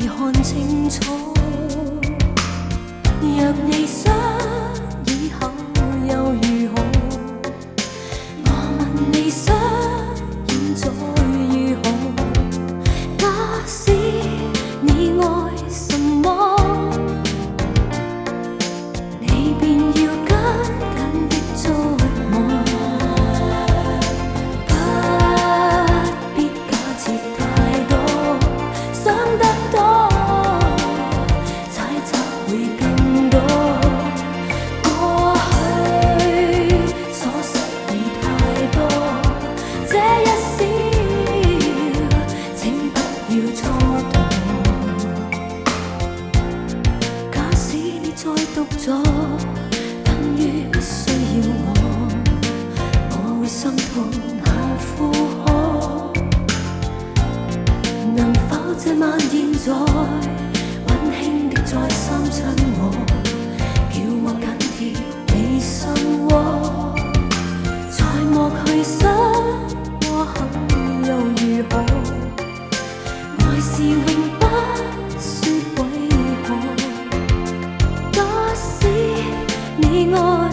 未看清楚。若你想以後又如何？我問你想現在如何？假使你愛什麼，你便要緊緊的捉摸。不必假設太多，想得多，猜測會更多。過去所失已太多，這一笑，請不要蹉跎。假使你再獨坐，等於需要我會心痛下負荷。能否這晚現在溫馨的再三親我，叫我緊貼你心窩？再莫去想我後又如何？愛是永不說為何。假使你愛